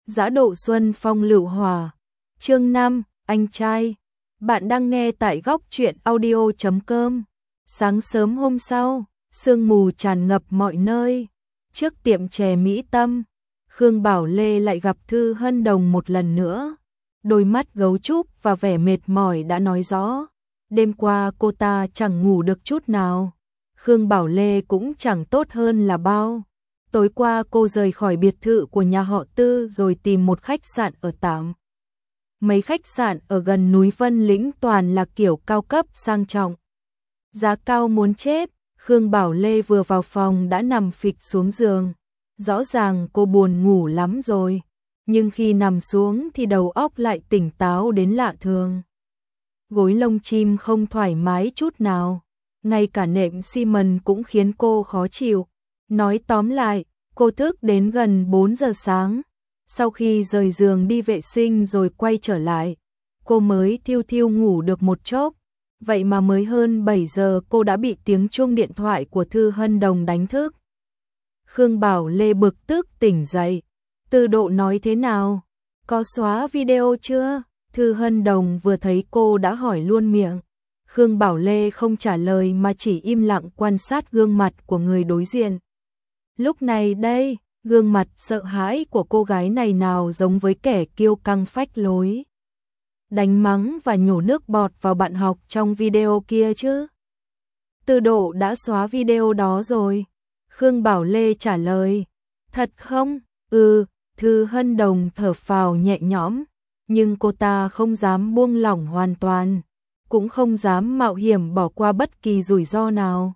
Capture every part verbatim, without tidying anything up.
Dã độ xuân phong lựu hòa. Chương năm, anh trai. Bạn đang nghe tại góc truyện audio chấm com. Sáng sớm hôm sau, sương mù tràn ngập mọi nơi. Trước tiệm chè Mỹ Tâm, Khương Bảo Lê lại gặp Thư Hân Đồng một lần nữa. Đôi mắt gấu trúc và vẻ mệt mỏi đã nói rõ. Đêm qua cô ta chẳng ngủ được chút nào. Khương Bảo Lê cũng chẳng tốt hơn là bao. Tối qua cô rời khỏi biệt thự của nhà họ Tư rồi tìm một khách sạn ở tạm. Mấy khách sạn ở gần núi Vân Lĩnh toàn là kiểu cao cấp sang trọng. Giá cao muốn chết. Khương Bảo Lê vừa vào phòng đã nằm phịch xuống giường. Rõ ràng cô buồn ngủ lắm rồi. Nhưng khi nằm xuống thì đầu óc lại tỉnh táo đến lạ thường. Gối lông chim không thoải mái chút nào. Ngay cả nệm xi mần cũng khiến cô khó chịu. Nói tóm lại, cô thức đến gần bốn giờ sáng. Sau khi rời giường đi vệ sinh rồi quay trở lại, cô mới thiêu thiêu ngủ được một chốc. Vậy mà mới hơn bảy giờ cô đã bị tiếng chuông điện thoại của Thư Hân Đồng đánh thức. Khương Bảo Lê bực tức tỉnh dậy. Tư Độ nói thế nào? Có xóa video chưa? Thư Hân Đồng vừa thấy cô đã hỏi luôn miệng. Khương Bảo Lê không trả lời mà chỉ im lặng quan sát gương mặt của người đối diện. Lúc này đây, gương mặt sợ hãi của cô gái này nào giống với kẻ kiêu căng phách lối. Đánh mắng và nhổ nước bọt vào bạn học trong video kia chứ. Tư Độ đã xóa video đó rồi. Khương Bảo Lê trả lời. Thật không? Ừ, Thư Hân Đồng thở phào nhẹ nhõm. Nhưng cô ta không dám buông lỏng hoàn toàn. Cũng không dám mạo hiểm bỏ qua bất kỳ rủi ro nào.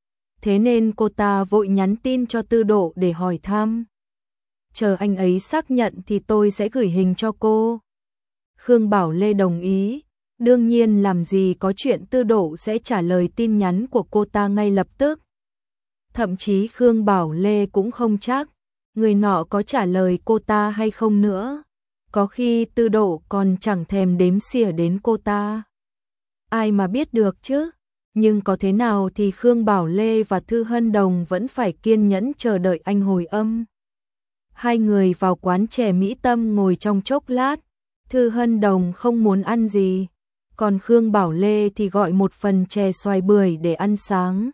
Thế nên cô ta vội nhắn tin cho Tư Độ để hỏi thăm. Chờ anh ấy xác nhận thì tôi sẽ gửi hình cho cô. Khương Bảo Lê đồng ý. Đương nhiên làm gì có chuyện Tư Độ sẽ trả lời tin nhắn của cô ta ngay lập tức. Thậm chí Khương Bảo Lê cũng không chắc người nọ có trả lời cô ta hay không nữa. Có khi Tư Độ còn chẳng thèm đếm xỉa đến cô ta. Ai mà biết được chứ. Nhưng có thế nào thì Khương Bảo Lê và Thư Hân Đồng vẫn phải kiên nhẫn chờ đợi anh hồi âm. Hai người vào quán chè Mỹ Tâm ngồi trong chốc lát. Thư Hân Đồng không muốn ăn gì. Còn Khương Bảo Lê thì gọi một phần chè xoài bưởi để ăn sáng.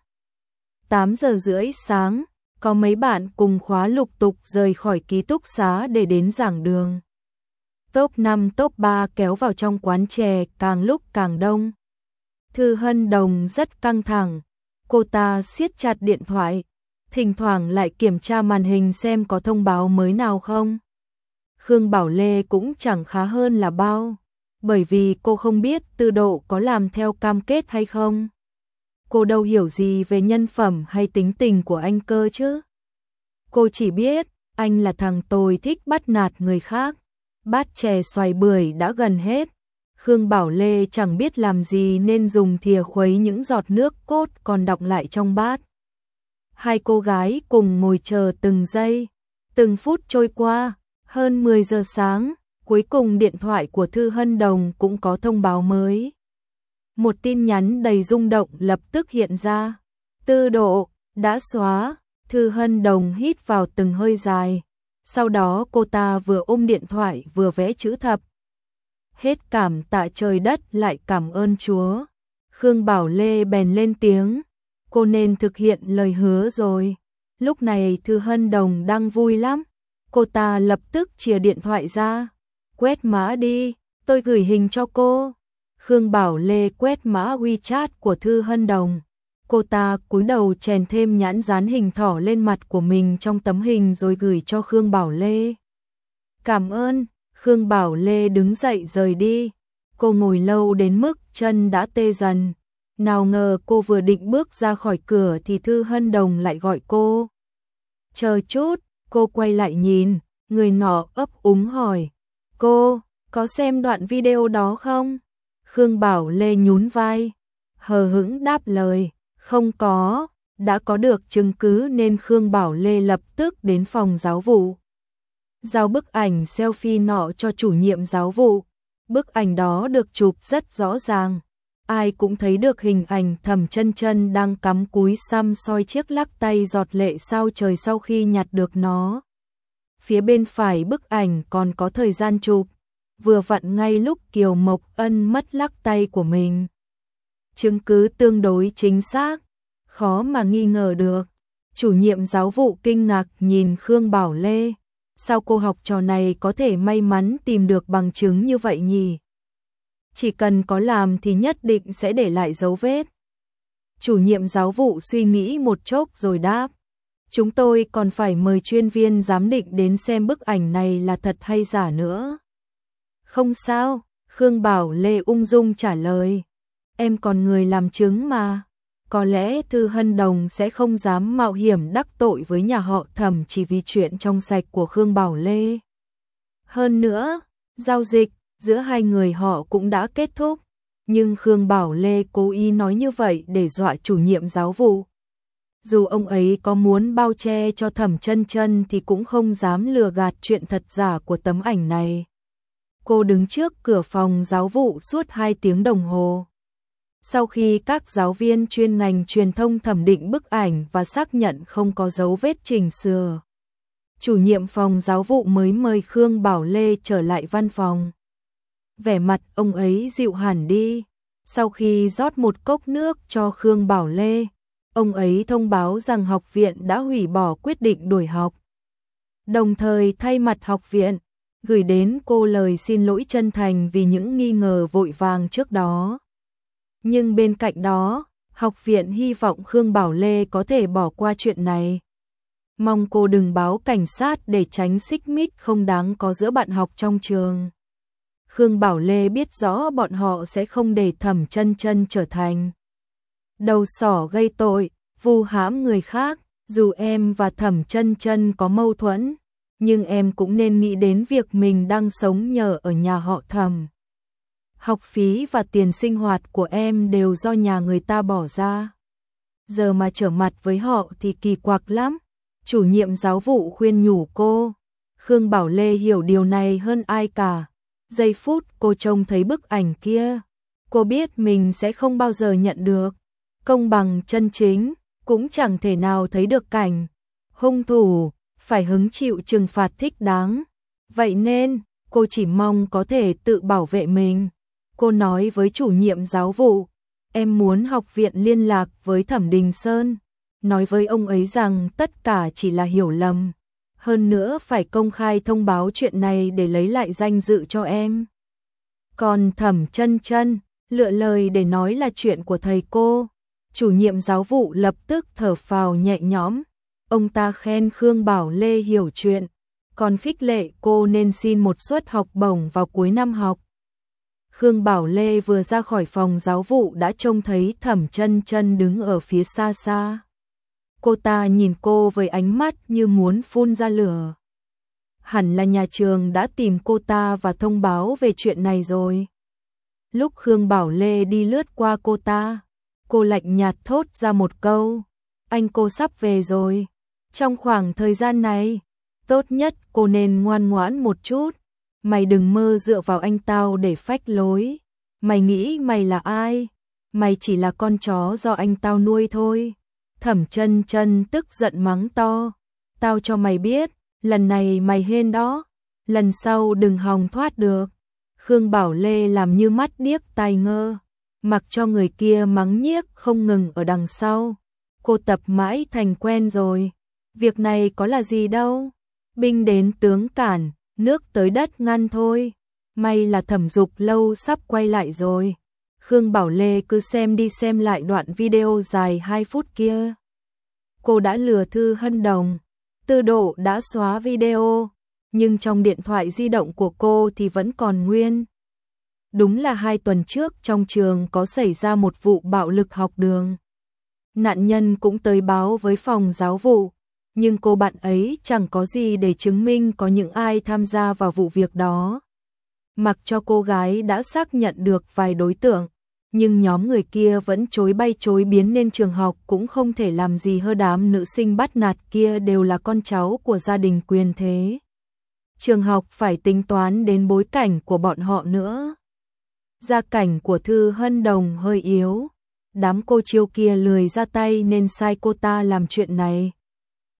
tám giờ rưỡi sáng, có mấy bạn cùng khóa lục tục rời khỏi ký túc xá để đến giảng đường. Top năm top ba kéo vào trong quán chè càng lúc càng đông. Thư Hân Đồng rất căng thẳng. Cô ta siết chặt điện thoại, thỉnh thoảng lại kiểm tra màn hình xem có thông báo mới nào không. Khương Bảo Lê cũng chẳng khá hơn là bao, bởi vì cô không biết Tư Độ có làm theo cam kết hay không. Cô đâu hiểu gì về nhân phẩm hay tính tình của anh cơ chứ. Cô chỉ biết anh là thằng tồi thích bắt nạt người khác. Bát chè xoài bưởi đã gần hết. Khương Bảo Lê chẳng biết làm gì nên dùng thìa khuấy những giọt nước cốt còn đọng lại trong bát. Hai cô gái cùng ngồi chờ từng giây, từng phút trôi qua. Hơn mười giờ sáng, cuối cùng điện thoại của Thư Hân Đồng cũng có thông báo mới. Một tin nhắn đầy rung động lập tức hiện ra. Tư Độ đã xóa. Thư Hân Đồng hít vào từng hơi dài. Sau đó cô ta vừa ôm điện thoại vừa vẽ chữ thập. Hết cảm tạ trời đất lại cảm ơn Chúa. Khương Bảo Lê bèn lên tiếng. Cô nên thực hiện lời hứa rồi. Lúc này Thư Hân Đồng đang vui lắm. Cô ta lập tức chìa điện thoại ra. Quét mã đi, tôi gửi hình cho cô. Khương Bảo Lê quét mã WeChat của Thư Hân Đồng. Cô ta cúi đầu chèn thêm nhãn dán hình thỏ lên mặt của mình trong tấm hình rồi gửi cho Khương Bảo Lê. Cảm ơn. Khương Bảo Lê đứng dậy rời đi. Cô ngồi lâu đến mức chân đã tê dần. Nào ngờ cô vừa định bước ra khỏi cửa thì Thư Hân Đồng lại gọi cô. Chờ chút, cô quay lại nhìn, người nọ ấp úng hỏi. Cô, có xem đoạn video đó không? Khương Bảo Lê nhún vai, hờ hững đáp lời. Không có. Đã có được chứng cứ nên Khương Bảo Lê lập tức đến phòng giáo vụ. Giao bức ảnh selfie nọ cho chủ nhiệm giáo vụ. Bức ảnh đó được chụp rất rõ ràng. Ai cũng thấy được hình ảnh Thẩm Chân Chân đang cắm cúi xăm soi chiếc lắc tay giọt lệ sao trời sau khi nhặt được nó. phía bên phải bức ảnh còn có thời gian chụp, vừa vặn ngay lúc Kiều Mộc Ân mất lắc tay của mình. Chứng cứ tương đối chính xác, khó mà nghi ngờ được. Chủ nhiệm giáo vụ kinh ngạc nhìn Khương Bảo Lê, sao cô học trò này có thể may mắn tìm được bằng chứng như vậy nhỉ? Chỉ cần có làm thì nhất định sẽ để lại dấu vết. Chủ nhiệm giáo vụ suy nghĩ một chốc rồi đáp, chúng tôi còn phải mời chuyên viên giám định đến xem bức ảnh này là thật hay giả nữa. Không sao, Khương Bảo Lê ung dung trả lời, em còn người làm chứng mà. Có lẽ Thư Hân Đồng sẽ không dám mạo hiểm đắc tội với nhà họ Thẩm chỉ vì chuyện trong sạch của Khương Bảo Lê. Hơn nữa, giao dịch giữa hai người họ cũng đã kết thúc, nhưng Khương Bảo Lê cố ý nói như vậy để dọa chủ nhiệm giáo vụ. Dù ông ấy có muốn bao che cho Thẩm Chân Chân thì cũng không dám lừa gạt chuyện thật giả của tấm ảnh này. Cô đứng trước cửa phòng giáo vụ suốt hai tiếng đồng hồ. Sau khi các giáo viên chuyên ngành truyền thông thẩm định bức ảnh và xác nhận không có dấu vết chỉnh sửa, chủ nhiệm phòng giáo vụ mới mời Khương Bảo Lê trở lại văn phòng. Vẻ mặt ông ấy dịu hẳn đi. Sau khi rót một cốc nước cho Khương Bảo Lê, ông ấy thông báo rằng học viện đã hủy bỏ quyết định đổi học. Đồng thời thay mặt học viện, gửi đến cô lời xin lỗi chân thành vì những nghi ngờ vội vàng trước đó. Nhưng bên cạnh đó, học viện hy vọng Khương Bảo Lê có thể bỏ qua chuyện này. Mong cô đừng báo cảnh sát để tránh xích mích không đáng có giữa bạn học trong trường. Khương Bảo Lê biết rõ bọn họ sẽ không để Thẩm Chân Chân trở thành đầu sỏ gây tội, vu hãm người khác. Dù em và Thẩm Chân Chân có mâu thuẫn, nhưng em cũng nên nghĩ đến việc mình đang sống nhờ ở nhà họ Thẩm. Học phí và tiền sinh hoạt của em đều do nhà người ta bỏ ra. Giờ mà trở mặt với họ thì kỳ quặc lắm. Chủ nhiệm giáo vụ khuyên nhủ cô. Khương Bảo Lê hiểu điều này hơn ai cả. Giây phút cô trông thấy bức ảnh kia, cô biết mình sẽ không bao giờ nhận được công bằng chân chính, cũng chẳng thể nào thấy được cảnh hung thủ phải hứng chịu trừng phạt thích đáng. Vậy nên, cô chỉ mong có thể tự bảo vệ mình. Cô nói với chủ nhiệm giáo vụ, em muốn học viện liên lạc với Thẩm Đình Sơn, nói với ông ấy rằng tất cả chỉ là hiểu lầm. Hơn nữa phải công khai thông báo chuyện này để lấy lại danh dự cho em. Còn Thẩm Chân Chân, lựa lời để nói là chuyện của thầy cô. Chủ nhiệm giáo vụ lập tức thở phào nhẹ nhõm. Ông ta khen Khương Bảo Lê hiểu chuyện, còn khích lệ cô nên xin một suất học bổng vào cuối năm học. Khương Bảo Lê vừa ra khỏi phòng giáo vụ đã trông thấy Thẩm Chân Chân đứng ở phía xa xa. Cô ta nhìn cô với ánh mắt như muốn phun ra lửa. Hẳn là nhà trường đã tìm cô ta và thông báo về chuyện này rồi. Lúc Khương Bảo Lê đi lướt qua cô ta, cô lạnh nhạt thốt ra một câu, anh cô sắp về rồi. Trong khoảng thời gian này, tốt nhất cô nên ngoan ngoãn một chút. Mày đừng mơ dựa vào anh tao để phách lối. Mày nghĩ mày là ai? Mày chỉ là con chó do anh tao nuôi thôi. Thẩm Chân Chân tức giận mắng to. Tao cho mày biết, lần này mày hên đó. Lần sau đừng hòng thoát được. Khương Bảo Lê làm như mắt điếc tai ngơ, mặc cho người kia mắng nhiếc không ngừng ở đằng sau. Cô tập mãi thành quen rồi. Việc này có là gì đâu. Binh đến tướng cản, nước tới đất ngăn thôi. May là Thẩm Dục Lâu sắp quay lại rồi. Khương Bảo Lê cứ xem đi xem lại đoạn video dài hai phút kia. Cô đã lừa Thư Hân Đồng. Tư Độ đã xóa video, nhưng trong điện thoại di động của cô thì vẫn còn nguyên. Đúng là hai tuần trước trong trường có xảy ra một vụ bạo lực học đường. Nạn nhân cũng tới báo với phòng giáo vụ, nhưng cô bạn ấy chẳng có gì để chứng minh có những ai tham gia vào vụ việc đó. Mặc cho cô gái đã xác nhận được vài đối tượng, nhưng nhóm người kia vẫn chối bay chối biến nên trường học cũng không thể làm gì hơn. Đám nữ sinh bắt nạt kia đều là con cháu của gia đình quyền thế. Trường học phải tính toán đến bối cảnh của bọn họ nữa. Gia cảnh của Thư Hân Đồng hơi yếu, đám cô chiêu kia lười ra tay nên sai cô ta làm chuyện này.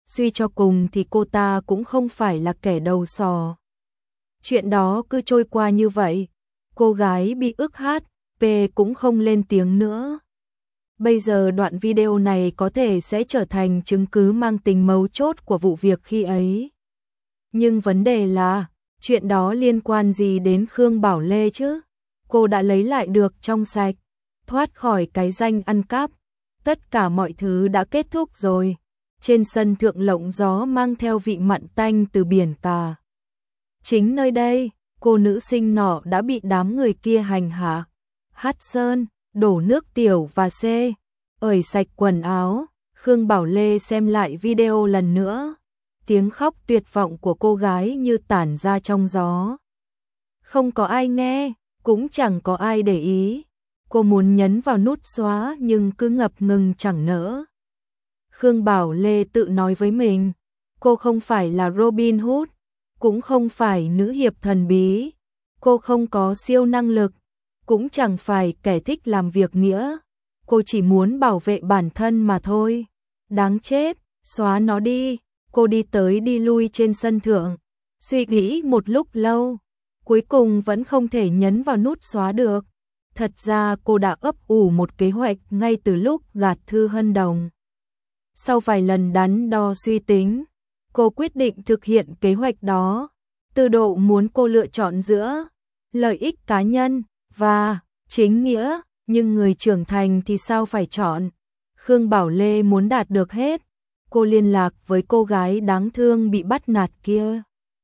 suy cho cùng thì cô ta cũng không phải là kẻ đầu sò. Chuyện đó cứ trôi qua như vậy, cô gái bị ức hát, P cũng không lên tiếng nữa. Bây giờ đoạn video này có thể sẽ trở thành chứng cứ mang tính mấu chốt của vụ việc khi ấy. Nhưng vấn đề là, chuyện đó liên quan gì đến Khương Bảo Lê chứ? Cô đã lấy lại được trong sạch, thoát khỏi cái danh ăn cắp. Tất cả mọi thứ đã kết thúc rồi. Trên sân thượng lộng gió mang theo vị mặn tanh từ biển cả. Chính nơi đây, cô nữ sinh nọ đã bị đám người kia hành hạ, hắt sơn, đổ nước tiểu và xê, ởi sạch quần áo. Khương Bảo Lê xem lại video lần nữa. Tiếng khóc tuyệt vọng của cô gái như tản ra trong gió. Không có ai nghe, cũng chẳng có ai để ý. Cô muốn nhấn vào nút xóa nhưng cứ ngập ngừng chẳng nỡ. Khương Bảo Lê tự nói với mình, cô không phải là Robin Hood, cũng không phải nữ hiệp thần bí, cô không có siêu năng lực, cũng chẳng phải kẻ thích làm việc nghĩa. Cô chỉ muốn bảo vệ bản thân mà thôi. Đáng chết, xóa nó đi. Cô đi tới đi lui trên sân thượng, suy nghĩ một lúc lâu, cuối cùng vẫn không thể nhấn vào nút xóa được. Thật ra cô đã ấp ủ một kế hoạch ngay từ lúc gạt Thư Hân Đồng. Sau vài lần đắn đo suy tính, cô quyết định thực hiện kế hoạch đó. Từ Độ muốn cô lựa chọn giữa lợi ích cá nhân và chính nghĩa, nhưng người trưởng thành thì sao phải chọn. Khương Bảo Lê muốn đạt được hết. Cô liên lạc với cô gái đáng thương bị bắt nạt kia.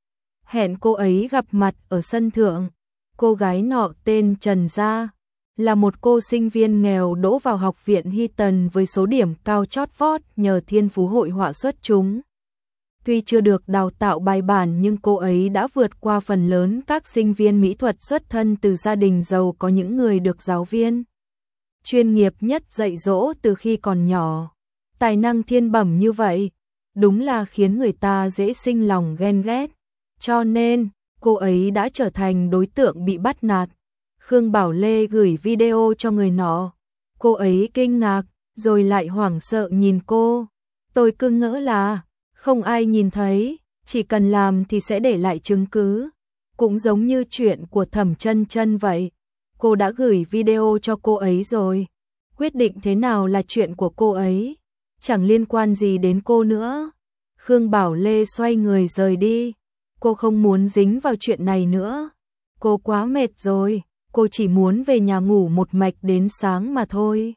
Hẹn cô ấy gặp mặt ở sân thượng. Cô gái nọ tên Trần Gia, là một cô sinh viên nghèo đỗ vào học viện Eton với số điểm cao chót vót nhờ thiên phú hội họa xuất chúng. Tuy chưa được đào tạo bài bản nhưng cô ấy đã vượt qua phần lớn các sinh viên mỹ thuật xuất thân từ gia đình giàu, có những người được giáo viên chuyên nghiệp nhất dạy dỗ từ khi còn nhỏ. Tài năng thiên bẩm như vậy, đúng là khiến người ta dễ sinh lòng ghen ghét. Cho nên, cô ấy đã trở thành đối tượng bị bắt nạt. Khương Bảo Lê gửi video cho người nọ. Cô ấy kinh ngạc, rồi lại hoảng sợ nhìn cô. Tôi cứ ngỡ là, không ai nhìn thấy, chỉ cần làm thì sẽ để lại chứng cứ. Cũng giống như chuyện của Thẩm Chân Chân vậy. Cô đã gửi video cho cô ấy rồi. Quyết định thế nào là chuyện của cô ấy, chẳng liên quan gì đến cô nữa. Khương Bảo Lê xoay người rời đi. Cô không muốn dính vào chuyện này nữa. Cô quá mệt rồi, cô chỉ muốn về nhà ngủ một mạch đến sáng mà thôi.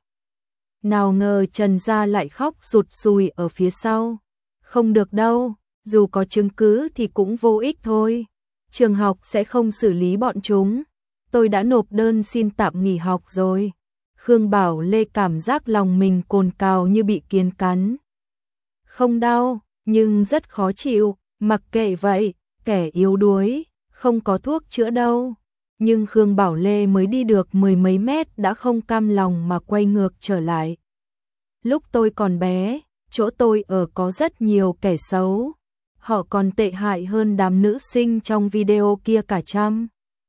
Nào ngờ Trần Gia lại khóc sụt sùi ở phía sau. Không được đâu, dù có chứng cứ thì cũng vô ích thôi. Trường học sẽ không xử lý bọn chúng. Tôi đã nộp đơn xin tạm nghỉ học rồi. Khương Bảo Lê cảm giác lòng mình cồn cào như bị kiến cắn. Không đau, nhưng rất khó chịu, mặc kệ vậy, kẻ yếu đuối, không có thuốc chữa đâu. Nhưng Khương Bảo Lê mới đi được mười mấy mét đã không cam lòng mà quay ngược trở lại. Lúc tôi còn bé, chỗ tôi ở có rất nhiều kẻ xấu. Họ còn tệ hại hơn đám nữ sinh trong video kia cả trăm,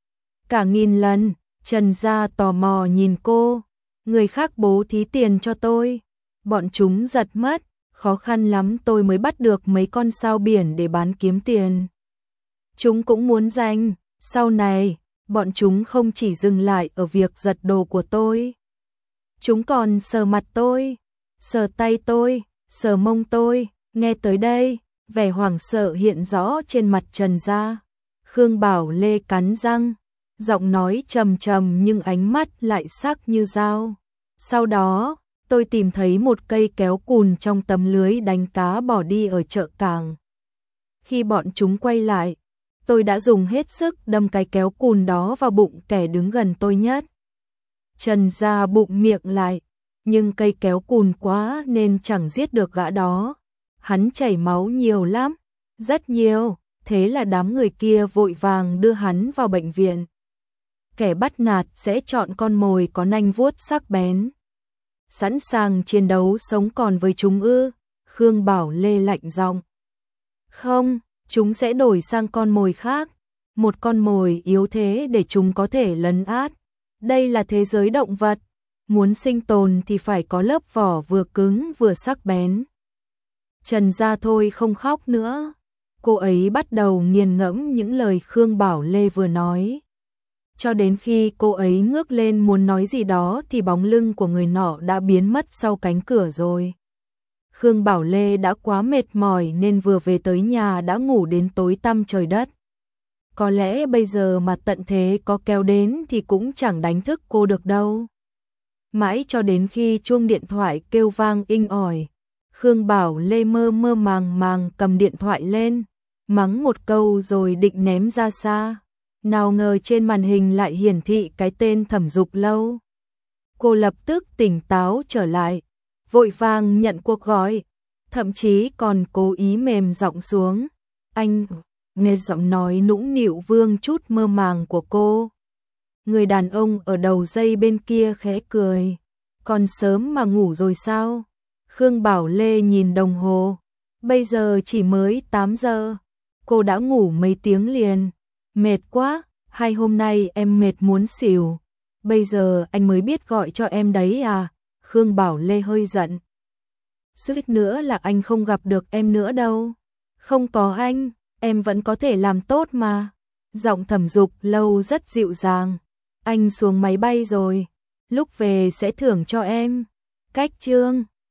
cả nghìn lần. Trần Gia tò mò nhìn cô. Người khác bố thí tiền cho tôi, bọn chúng giật mất, khó khăn lắm tôi mới bắt được mấy con sao biển để bán kiếm tiền. Chúng cũng muốn giành, sau này, bọn chúng không chỉ dừng lại ở việc giật đồ của tôi. Chúng còn sờ mặt tôi, sờ tay tôi, sờ mông tôi. Nghe tới đây, vẻ hoảng sợ hiện rõ trên mặt Trần Gia. Khương Bảo Lê cắn răng, giọng nói trầm trầm nhưng ánh mắt lại sắc như dao. Sau đó, tôi tìm thấy một cây kéo cùn trong tấm lưới đánh cá bỏ đi ở chợ cảng. Khi bọn chúng quay lại, tôi đã dùng hết sức đâm cái kéo cùn đó vào bụng kẻ đứng gần tôi nhất. Trần Gia bụng miệng lại, nhưng cây kéo cùn quá nên chẳng giết được gã đó. Hắn chảy máu nhiều lắm, rất nhiều, thế là đám người kia vội vàng đưa hắn vào bệnh viện. Kẻ bắt nạt sẽ chọn con mồi có nanh vuốt sắc bén. Sẵn sàng chiến đấu sống còn với chúng ư? Khương Bảo Lê lạnh giọng. Không, chúng sẽ đổi sang con mồi khác. Một con mồi yếu thế để chúng có thể lấn át. Đây là thế giới động vật. Muốn sinh tồn thì phải có lớp vỏ vừa cứng vừa sắc bén. Trần gia thôi không khóc nữa. Cô ấy bắt đầu nghiền ngẫm những lời Khương Bảo Lê vừa nói. Cho đến khi cô ấy ngước lên muốn nói gì đó thì bóng lưng của người nọ đã biến mất sau cánh cửa rồi. Khương Bảo Lê đã quá mệt mỏi nên vừa về tới nhà đã ngủ đến tối tăm trời đất. Có lẽ bây giờ mà tận thế có kéo đến thì cũng chẳng đánh thức cô được đâu. Mãi cho đến khi chuông điện thoại kêu vang inh ỏi, Khương Bảo Lê mơ mơ màng màng cầm điện thoại lên, mắng một câu rồi định ném ra xa. Nào ngờ trên màn hình lại hiển thị cái tên Thẩm Dục Lâu. Cô lập tức tỉnh táo trở lại, vội vàng nhận cuộc gọi, thậm chí còn cố ý mềm giọng xuống. Anh, nghe giọng nói nũng nịu vương chút mơ màng của cô. Người đàn ông ở đầu dây bên kia khẽ cười. Còn sớm mà ngủ rồi sao? Khương Bảo Lê nhìn đồng hồ. Bây giờ chỉ mới tám giờ. Cô đã ngủ mấy tiếng liền. Mệt quá, hay hôm nay em mệt muốn xỉu. Bây giờ anh mới biết gọi cho em đấy à? Khương Bảo Lê hơi giận. Suýt nữa là anh không gặp được em nữa đâu. Không có anh, em vẫn có thể làm tốt mà. Giọng Thẩm Dục Lâu rất dịu dàng. Anh xuống máy bay rồi, lúc về sẽ thưởng cho em. Cách chương